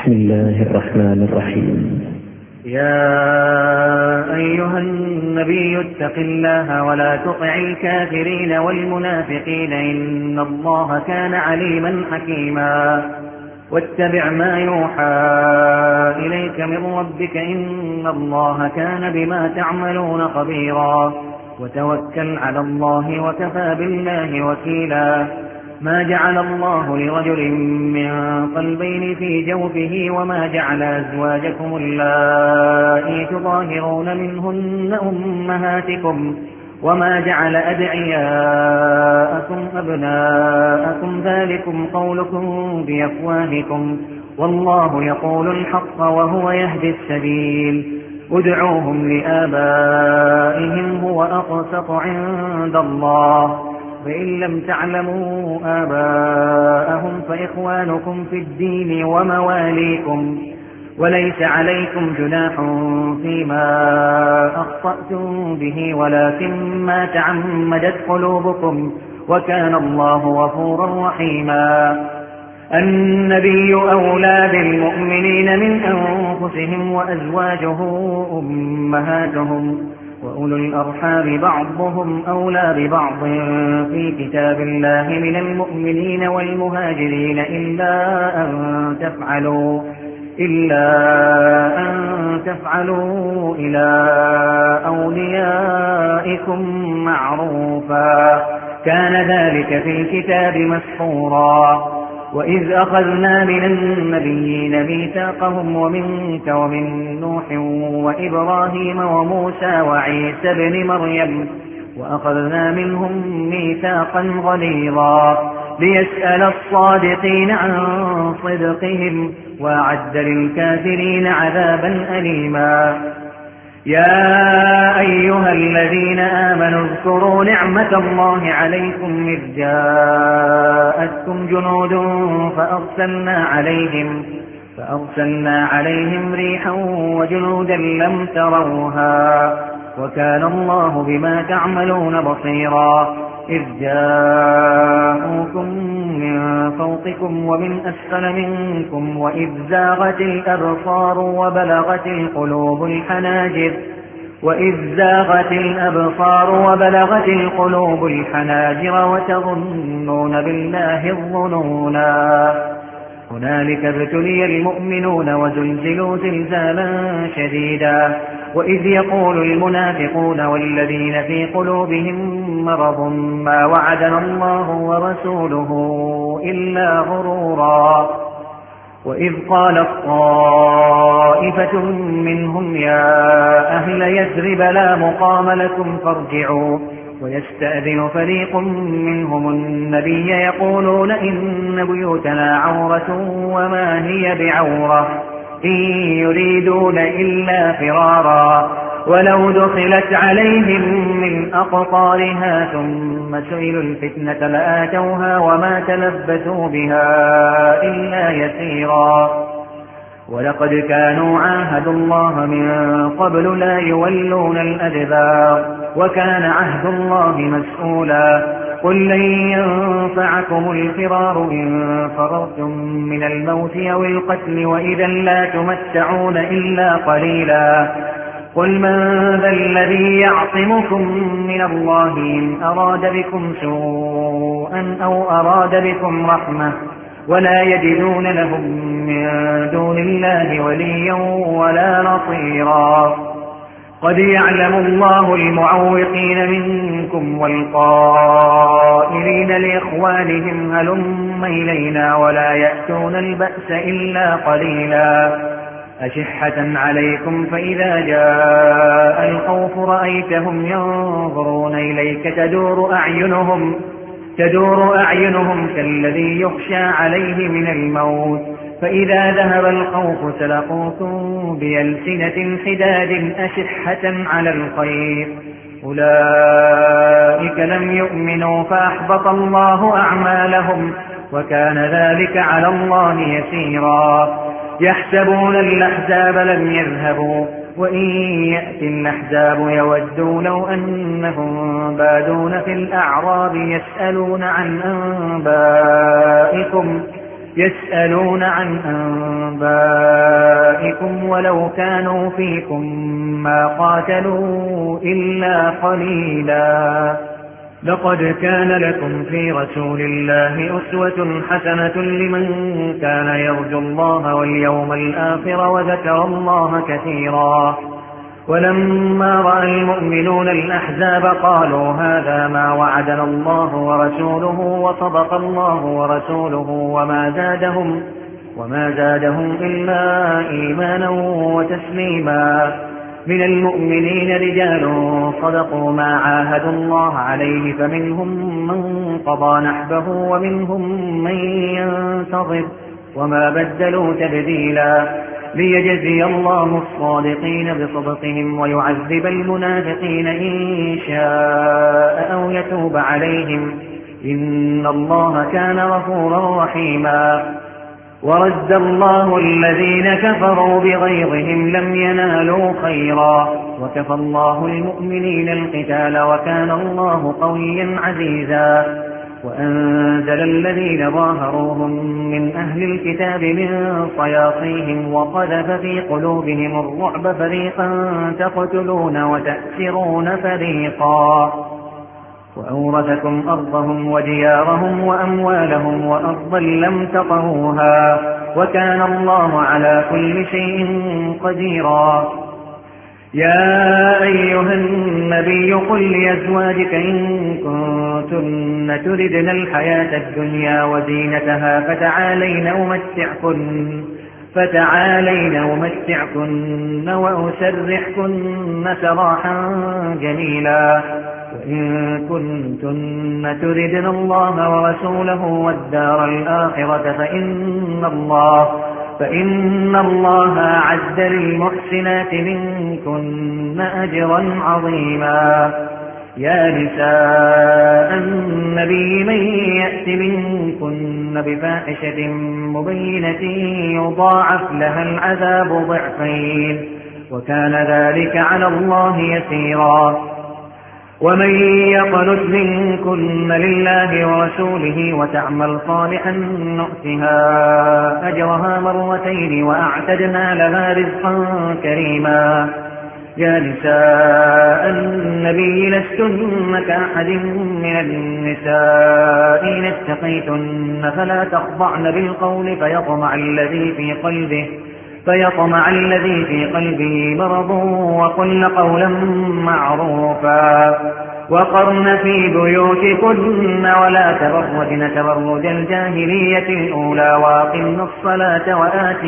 بسم الله الرحمن الرحيم. يا أيها النبي اتق الله ولا تطع الكافرين والمنافقين إن الله كان عليما حكيما واتبع ما يوحى إليك من ربك إن الله كان بما تعملون خبيرا وتوكل على الله وكفى بالله وكيلا. ما جعل الله لرجل من قلبين في جوفه وما جعل أزواجكم اللائي تظاهرون منهن أمهاتكم وما جعل أدعياءكم أبناءكم ذلكم قولكم بأفواهكم والله يقول الحق وهو يهدي السبيل. ادعوهم لآبائهم هو أقسط عند الله فإن لم تعلموا آباءهم فإخوانكم في الدين ومواليكم وليس عليكم جناح فيما أخطأتم به ولكن ما تعمدت قلوبكم وكان الله غفورا رحيما. النبي أولى بالمؤمنين من أنفسهم وأزواجه أمهاتهم وأولو الأرحام بعضهم أولى ببعض في كتاب الله من المؤمنين والمهاجرين إلا أن تفعلوا إلى أوليائكم معروفا كان ذلك في الكتاب مسطورا. وإذ أخذنا من النبيين ميثاقهم ومنك ومن نوح وإبراهيم وموسى وعيسى بن مريم وأخذنا منهم ميثاقا غليظا ليسأل الصادقين عن صدقهم وأعد للكافرين عذابا أليما. يا أيها الذين آمنوا اذكروا نعمة الله عليكم إذ جاءتكم جنود فأرسلنا عليهم ريحا وجنودا لم تروها وكان الله بما تعملون بصيرا. إذ جاءوكم من فوقكم ومن أسفل منكم وإذ زاغت الأبصار وبلغت القلوب الحناجر وتظنون بالله الظنونا. هنالك ابتلي المؤمنون وزلزلوا زلزالا شديدا. وإذ يقول المنافقون والذين في قلوبهم مرض ما وعدنا الله ورسوله إلا غرورا. وإذ قالت طائفة منهم يا أهل يثرب لا مقام لكم فارجعوا ويستأذن فريق منهم النبي يقولون إن بيوتنا عورة وما هي بعورة إن يريدون إلا فرارا ولو دخلت عليهم من أقطارها ثم سئلوا الفتنة لآتوها وما تلبثوا بها إلا يسيرا. ولقد كانوا عاهدوا الله من قبل لا يولون الأدبار وكان عهد الله مسؤولا. قل لن ينفعكم الفرار إن فررتم من الموت أو القتل وإذا لا تمتعون إلا قليلا. قل من ذا الذي يعصمكم من الله إن أراد بكم سوءا أو أراد بكم رحمة ولا يجدون لهم من دون الله وليا ولا نصيرا. قد يعلم الله المعوقين منكم والقائلين لإخوانهم هلم إلينا ولا يأتون البأس إلا قليلا. أشحة عليكم فإذا جاء الخوف رأيتهم ينظرون إليك تدور أعينهم كالذي يخشى عليه من الموت فإذا ذهب الخوف سلقوكم بألسنة حداد أشحة على الخير أولئك لم يؤمنوا فأحبط الله أعمالهم وكان ذلك على الله يسيرا. يحسبون الأحزاب لم يذهبوا وإن يأتي الأحزاب يودوا لو أنهم بادون في الأعراب يسألون عن أنبائكم أولئكم ولو كانوا فيكم ما قاتلوا إلا قليلا. لقد كان لكم في رسول الله أسوة حسنة لمن كان يرجو الله واليوم الآخر وذكر الله كثيرا. ولما رأى المؤمنون الأحزاب قالوا هذا ما وعدنا الله ورسوله وصدق الله ورسوله وما زادهم إلا إيمانا وتسليما. من المؤمنين رجال صدقوا ما عاهدوا الله عليه فمنهم من قضى نحبه ومنهم من ينتظر وما بدلوا تبديلا. ليجزي الله الصادقين بصدقهم ويعذب المنافقين إن شاء أو يتوب عليهم إن الله كان غفورا رحيما. ورد الله الذين كفروا بغيظهم لم ينالوا خيرا وكفى الله المؤمنين القتال وكان الله قويا عزيزا. وأنزل الذين ظاهروهم من أهل الكتاب من صياصيهم وقذف في قلوبهم الرعب فريقا تقتلون وتأسرون فريقا. وأورثكم أرضهم وديارهم وأموالهم وأرضا لم تطئوها وكان الله على كل شيء قديرا. يا أيها النبي قل لأزواجك إن كنتن تردن الحياة الدنيا وزينتها فتعالين أمتعكن وأسرحكن سراحا جميلا. وإن كنتن تردن الله ورسوله والدار الآخرة فإن الله أعد للمحسنات منكن أجرا عظيما. يا نساء النبي من يأت منكن بفاحشة مبينة يضاعف لها العذاب ضعفين وكان ذلك على الله يسيرا. ومن يقنت منكن لله ورسوله وتعمل صالحا نؤتها أجرها مرتين وأعتدنا لها رزقا كريما. يا نساء النبي لستن كأحد من النساء إن اتقيتن فلا تخضعن بالقول فيطمع الذي في قلبه مرض وقلن قولا معروفا. وقرن في بيوتكن ولا تبرجن تبرج الجاهلية الأولى وأقمن الصلاة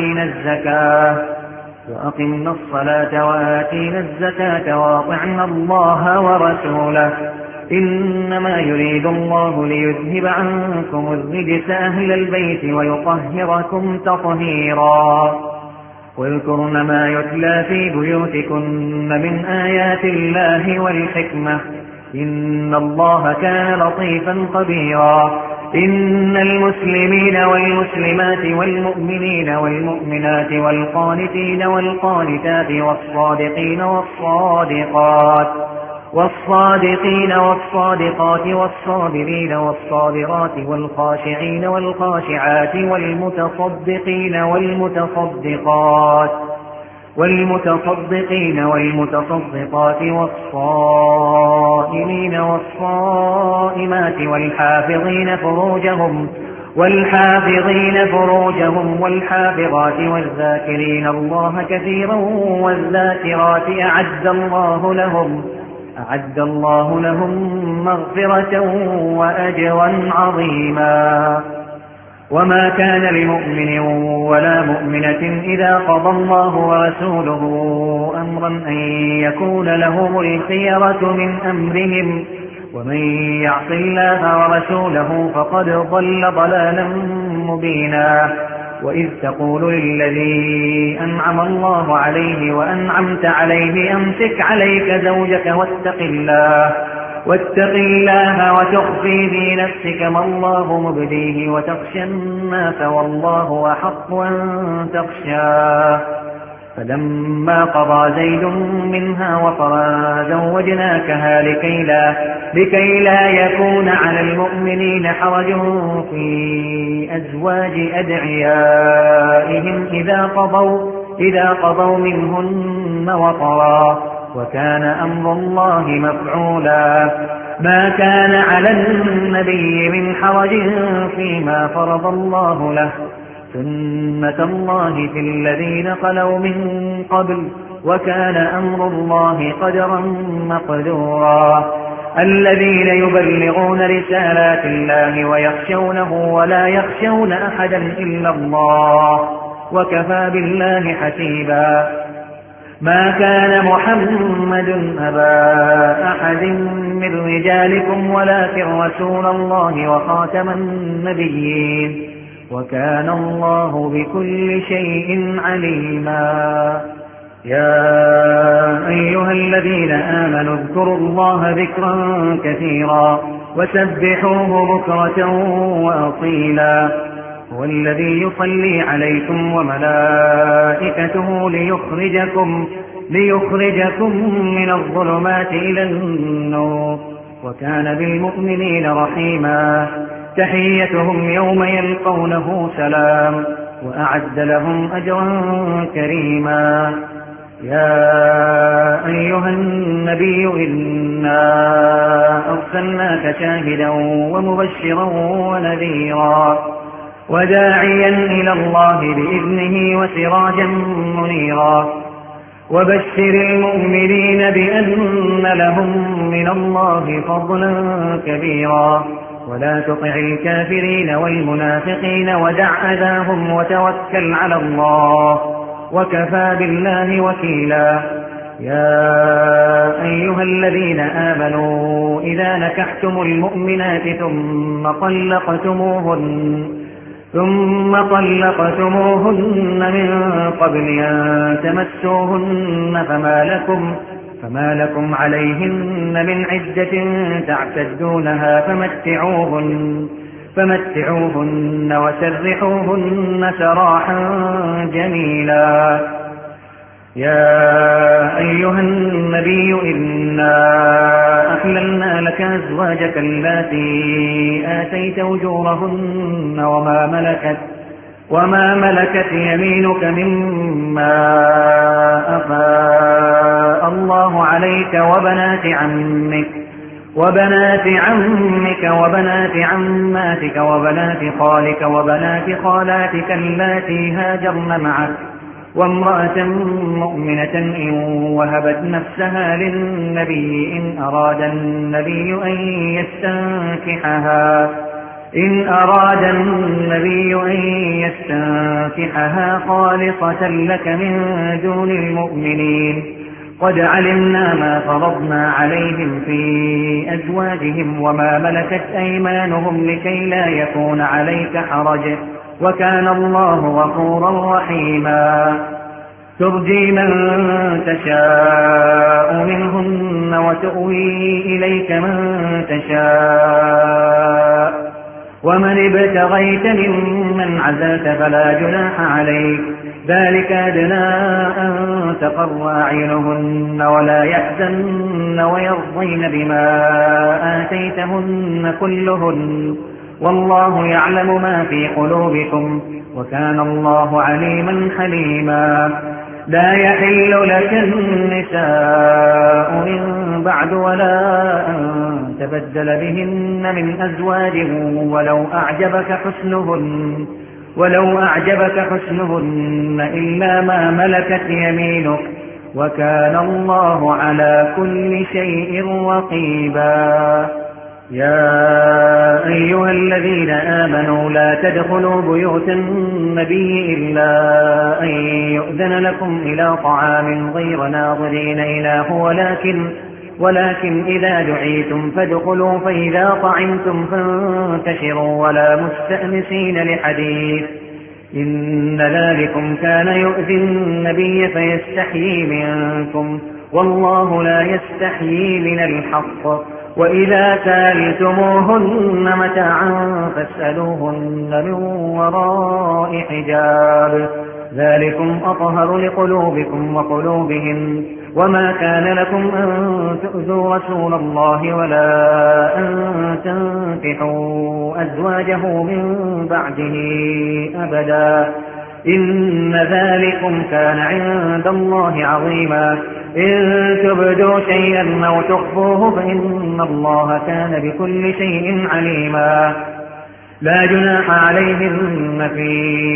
وآتينا الزكاة وأطعنا الله ورسوله إنما يريد الله ليذهب عنكم الرجس أهل البيت ويطهركم تطهيرا. واذكرن ما يتلى في بيوتكن من آيات الله والحكمة إن الله كان لطيفا خبيرا. إن المسلمين والمسلمات والمؤمنين والمؤمنات والقانتين والقانتات والصادقين والصادقات والصابرين والصابرات والخاشعين والخاشعات والمتصدقين والمتصدقات والصائمين والصائمات والحافظين فروجهم والحافظات والذاكرين الله كثيرا والذاكرات أعد الله لهم مغفرة وأجرا عظيما. وما كان لمؤمن ولا مؤمنة إذا قضى الله ورسوله أمرا أن يكون لهم الخيرة من أمرهم ومن يعص الله ورسوله فقد ضل ضلالا مبينا. وإذ تقول للذي أنعم الله عليه وأنعمت عليه أمسك عليك زوجك واتق الله وتخفي في نفسك ما الله مبديه وتخشى الناس والله أحق أن تخشاه. فلما قضى زيد منها وطرا زوجناكها لكي لا يكون على المؤمنين حرج في أزواج أدعيائهم إذا قضوا منهن وطرا وكان أمر الله مفعولا ما كان على النبي من حرج فيما فرض الله له سنة الله في الذين خلوا من قبل وكان أمر الله قدرا مقدورا الذين يبلغون رسالات الله ويخشونه ولا يخشون أحدا إلا الله وكفى بالله حسيبا ما كان محمد أبا أحد من رجالكم ولكن رسول الله وخاتم النبيين وكان الله بكل شيء عليما يا أيها الذين آمنوا اذكروا الله ذكرا كثيرا وسبحوه بكرة وأصيلا هو الذي يصلي عليكم وملائكته ليخرجكم من الظلمات إلى النور وكان بالمؤمنين رحيما تحيتهم يوم يلقونه سلام وأعد لهم أجرا كريما يا أيها النبي إنا أرسلناك شاهدا ومبشرا ونذيرا وداعيا إلى الله بإذنه وسراجا منيرا وبشر المؤمنين بأن لهم من الله فضلا كبيرا ولا تطع الكافرين والمنافقين ودع أذاهم وتوكل على الله وكفى بالله وكيلا يا أيها الذين آمنوا إذا نكحتم المؤمنات ثم طلقتموهن من قبل أن تمسوهن فما لكم عليهن من عدة تعتدونها فمتعوهن وسرحوهن سراحا جميلا يا أيها النبي إنا أحللنا لك أزواجك اللاتي آتيت أجورهن وما ملكت يمينك مما أفاء الله عليك وبنات عمك وبنات عماتك وبنات خالك وبنات خالاتك اللاتي هاجرن معك وامرأة مؤمنة إن وهبت نفسها للنبي إن أراد النبي أن يستنكحها خالصة لك من دون المؤمنين قد علمنا ما فرضنا عليهم في أزواجهم وما ملكت أيمانهم لكي لا يكون عليك حرج وكان الله غفورا رحيما ترجي من تشاء منهن وتؤوي إليك من تشاء ومن ابتغيت ممن عزلت فلا جناح عليك ذلك أدنى أن تقر أعينهن ولا يحزن ويرضين بما آتيتهن كلهن والله يعلم ما في قلوبكم وكان الله عليما حليما لا يحل لك النساء من بعد ولا أن تبدل بهن من أزواج ولو أعجبك حسنهن إلا ما ملكت يمينك وكان الله على كل شيء رقيبا يا أيها الذين آمنوا لا تدخلوا بيوت النبي إلا أن يؤذن لكم إلى طعام غير ناظرين إناه ولكن إذا دعيتم فادخلوا فإذا طعمتم فانتشروا ولا مستأنسين لحديث إن ذلكم كان يؤذي النبي فيستحيي منكم والله لا يستحيي من الحق وإذا سألتموهن متاعا فاسألوهن من وراء حجاب ذلكم أطهر لقلوبكم وقلوبهم وما كان لكم أن تؤذوا رسول الله ولا أن تنكحوا أزواجه من بعده أبدا إن ذلكم كان عند الله عظيما إن تبدوا شيئا أو تخفوه فإن الله كان بكل شيء عليما لا جناح عليهن في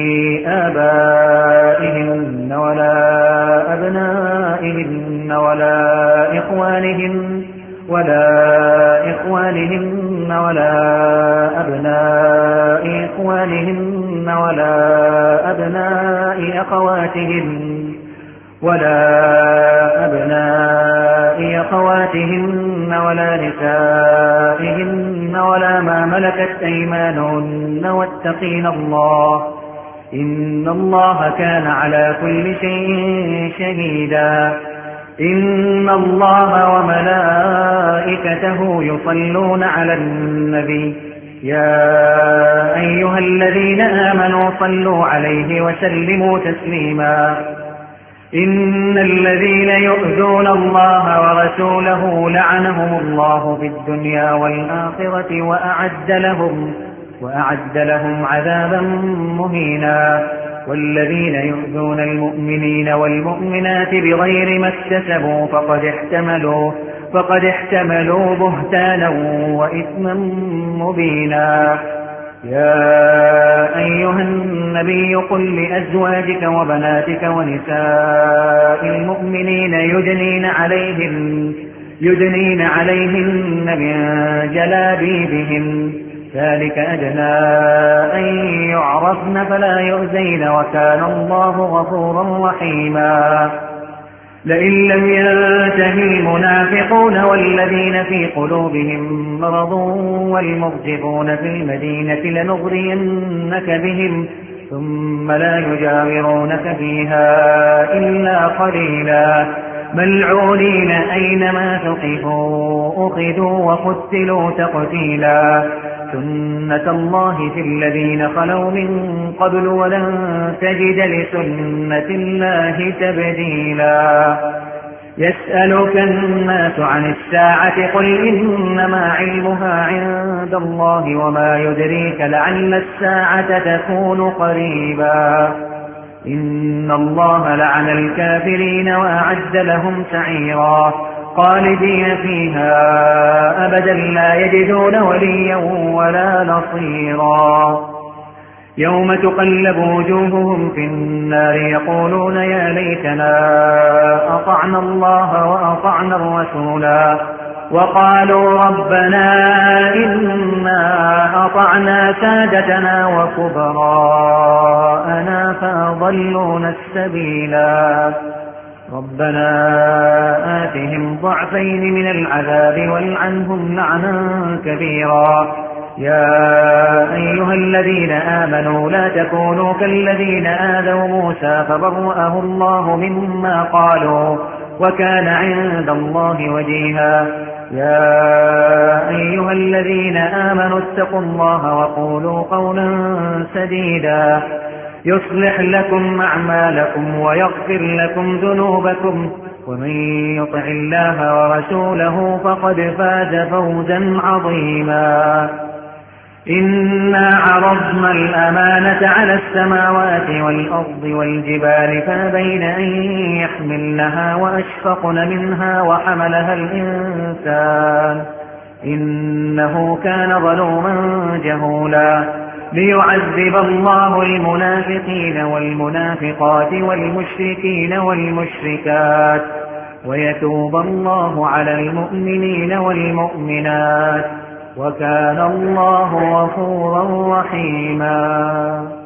آبائهن ولا أبنائهن ولا إخوانهن ولا أبناء إخوانهن ولا أبناء أخواتهن ولا نسائهن ولا ما ملكت أيمانهن واتقين الله إن الله كان على كل شيء شهيدا إن الله وملائكته يصلون على النبي يا أيها الذين آمنوا صلوا عليه وسلموا تسليما إن الذين يؤذون الله ورسوله لعنهم الله في الدنيا والآخرة وأعد لهم عذابا مهينا والذين يؤذون المؤمنين والمؤمنات بغير ما اكتسبوا فقد احتملوا بهتانا وإثما مبينا يا أيها النبي قل لأزواجك وبناتك ونساء المؤمنين يدنين عليهن من جلابيبهن ذلك أدنى أن يعرفن فلا يؤذين وكان الله غفورا رحيما لئن لم ينته المنافقون والذين في قلوبهم مرض والمرجفون في المدينة لنغرينك بهم ثم لا يجاورونك فيها إلا قليلا ملعونين أينما ثقفوا أخذوا وقتلوا تقتيلا سنة الله في الذين خلوا من قبل ولن تجد لسنة الله تبديلا يسألك الناس عن الساعة قل إنما علمها عند الله وما يدريك لعل الساعة تكون قريبا إن الله لعن الكافرين وأعد لهم سعيرا خالدين فيها أبدا لا يجدون وليا ولا نصيرا يوم تقلب وجوههم في النار يقولون يا ليتنا أطعنا الله وأطعنا الرسولا وقالوا ربنا إنا أطعنا سادتنا وكبراءنا فأضلونا السبيلا ربنا آتهم ضعفين من العذاب والعنهم لعنا كبيرا يا أيها الذين آمنوا لا تكونوا كالذين آذوا موسى فبرأه الله مما قالوا وكان عند الله وجيها يا أيها الذين آمنوا اتقوا الله وقولوا قولا سديدا يصلح لكم أعمالكم ويغفر لكم ذنوبكم ومن يطع الله ورسوله فقد فاز فوزا عظيما إنا عرضنا الأمانة على السماوات والأرض والجبال فأبين أن يحملنها وأشفقن منها وحملها الإنسان إنه كان ظلوما جهولا ليعذب الله المنافقين والمنافقات والمشركين والمشركات ويتوب الله على المؤمنين والمؤمنات وكان الله غفورا رحيما